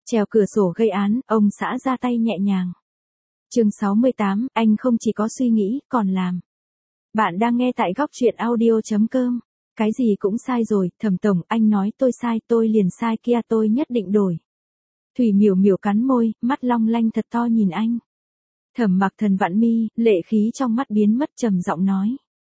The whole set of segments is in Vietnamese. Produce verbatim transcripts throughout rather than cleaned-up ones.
Trèo cửa sổ gây án, ông xã ra tay nhẹ nhàng. Chương sáu mươi tám, anh không chỉ có suy nghĩ, còn làm. Bạn đang nghe tại góc truyện audio chấm com. Cái gì cũng sai rồi, Thẩm tổng, anh nói tôi sai, tôi liền sai kia, tôi nhất định đổi. Thủy Miểu Miểu cắn môi, mắt long lanh thật to nhìn anh. Thẩm Mặc Thần vặn mi, lệ khí trong mắt biến mất, trầm giọng nói.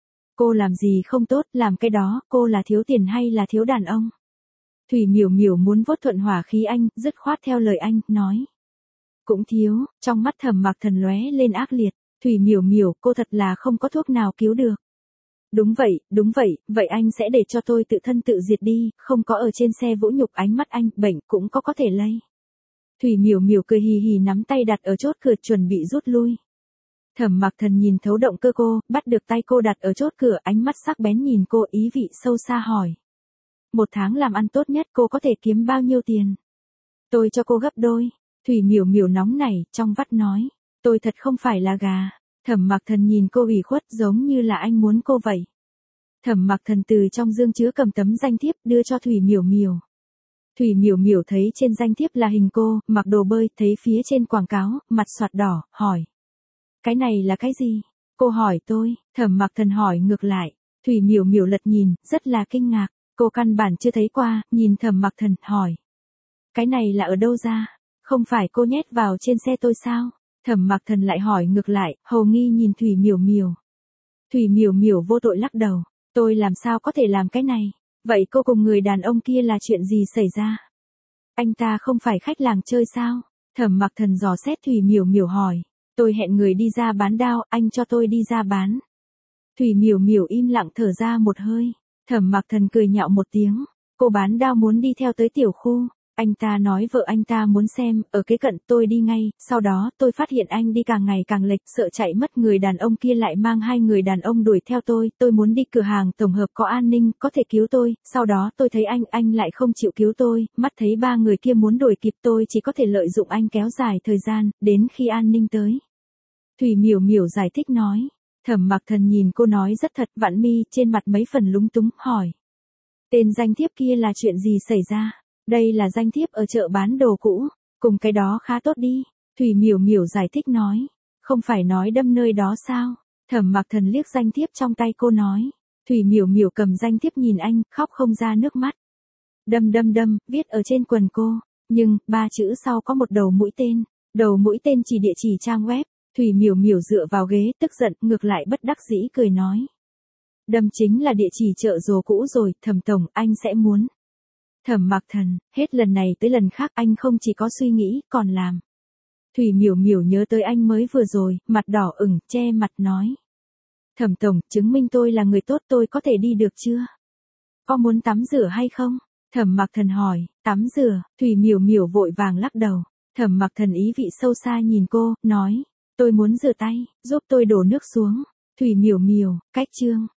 Cô làm gì không tốt, làm cái đó, cô là thiếu tiền hay là thiếu đàn ông? Thủy Miểu Miểu muốn vuốt thuận hỏa khí anh, dứt khoát theo lời anh, nói. Cũng thiếu, trong mắt Thẩm Mặc Thần lóe lên ác liệt. Thủy Miểu Miểu, cô thật là không có thuốc nào cứu được. Đúng vậy, đúng vậy, vậy anh sẽ để cho tôi tự thân tự diệt đi, không có ở trên xe vũ nhục, ánh mắt anh, bệnh cũng có có thể lây. Thủy Miểu Miểu cười hì hì nắm tay đặt ở chốt cửa chuẩn bị rút lui. Thẩm Mặc Thần nhìn thấu động cơ cô, bắt được tay cô đặt ở chốt cửa, ánh mắt sắc bén nhìn cô, ý vị sâu xa hỏi. Một tháng làm ăn tốt nhất cô có thể kiếm bao nhiêu tiền? Tôi cho cô gấp đôi. Thủy Miểu Miểu nóng nảy, trong vắt nói. Tôi thật không phải là gà. Thẩm Mặc Thần nhìn cô ủy khuất giống như là anh muốn cô vậy. Thẩm Mặc Thần từ trong dương chứa cầm tấm danh thiếp đưa cho Thủy Miểu Miểu. Thủy Miểu Miểu thấy trên danh thiếp là hình cô, mặc đồ bơi, thấy phía trên quảng cáo, mặt xoạt đỏ, hỏi. Cái này là cái gì? Cô hỏi tôi, Thẩm Mặc Thần hỏi ngược lại. Thủy Miểu Miểu lật nhìn, rất là kinh ngạc. Cô căn bản chưa thấy qua, nhìn Thẩm Mặc Thần, hỏi. Cái này là ở đâu ra? Không phải cô nhét vào trên xe tôi sao? Thẩm Mặc Thần lại hỏi ngược lại, hầu nghi nhìn Thủy Miểu Miểu. Thủy Miểu Miểu vô tội lắc đầu. Tôi làm sao có thể làm cái này? Vậy cô cùng người đàn ông kia là chuyện gì xảy ra? Anh ta không phải khách làng chơi sao? Thẩm Mặc Thần dò xét Thủy Miểu Miểu hỏi. Tôi hẹn người đi ra bán đao, anh cho tôi đi ra bán. Thủy Miểu Miểu im lặng thở ra một hơi. Thẩm Mặc Thần cười nhạo một tiếng. Cô bán đao muốn đi theo tới tiểu khu. Anh ta nói vợ anh ta muốn xem, ở kế cận, tôi đi ngay, sau đó tôi phát hiện anh đi càng ngày càng lệch, sợ chạy mất, người đàn ông kia lại mang hai người đàn ông đuổi theo tôi, tôi muốn đi cửa hàng tổng hợp có an ninh, có thể cứu tôi, sau đó tôi thấy anh, anh lại không chịu cứu tôi, mắt thấy ba người kia muốn đuổi kịp tôi, chỉ có thể lợi dụng anh kéo dài thời gian, đến khi an ninh tới. Thủy Miểu Miểu giải thích nói. Thẩm Mặc Thần nhìn cô nói rất thật, vặn mi, trên mặt mấy phần lúng túng, hỏi. Tên danh thiếp kia là chuyện gì xảy ra? Đây là danh thiếp ở chợ bán đồ cũ, cùng cái đó khá tốt đi. Thủy Miểu Miểu giải thích nói. Không phải nói đâm nơi đó sao? Thẩm Mặc Thần liếc danh thiếp trong tay cô nói. Thủy Miểu Miểu cầm danh thiếp nhìn anh, khóc không ra nước mắt. Đâm đâm đâm, viết ở trên quần cô. Nhưng, ba chữ sau có một đầu mũi tên. Đầu mũi tên chỉ địa chỉ trang web. Thủy Miểu Miểu dựa vào ghế, tức giận, ngược lại bất đắc dĩ cười nói. Đâm chính là địa chỉ chợ đồ cũ rồi, Thẩm tổng, anh sẽ muốn. Thẩm Mặc Thần, hết lần này tới lần khác anh không chỉ có suy nghĩ, còn làm. Thủy Miểu Miểu nhớ tới anh mới vừa rồi, mặt đỏ ửng, che mặt nói. Thẩm tổng, chứng minh tôi là người tốt, tôi có thể đi được chưa? Có muốn tắm rửa hay không? Thẩm Mặc Thần hỏi. Tắm rửa? Thủy Miểu Miểu vội vàng lắc đầu. Thẩm Mặc Thần ý vị sâu xa nhìn cô, nói. Tôi muốn rửa tay, giúp tôi đổ nước xuống. Thủy Miểu Miểu, cách chương.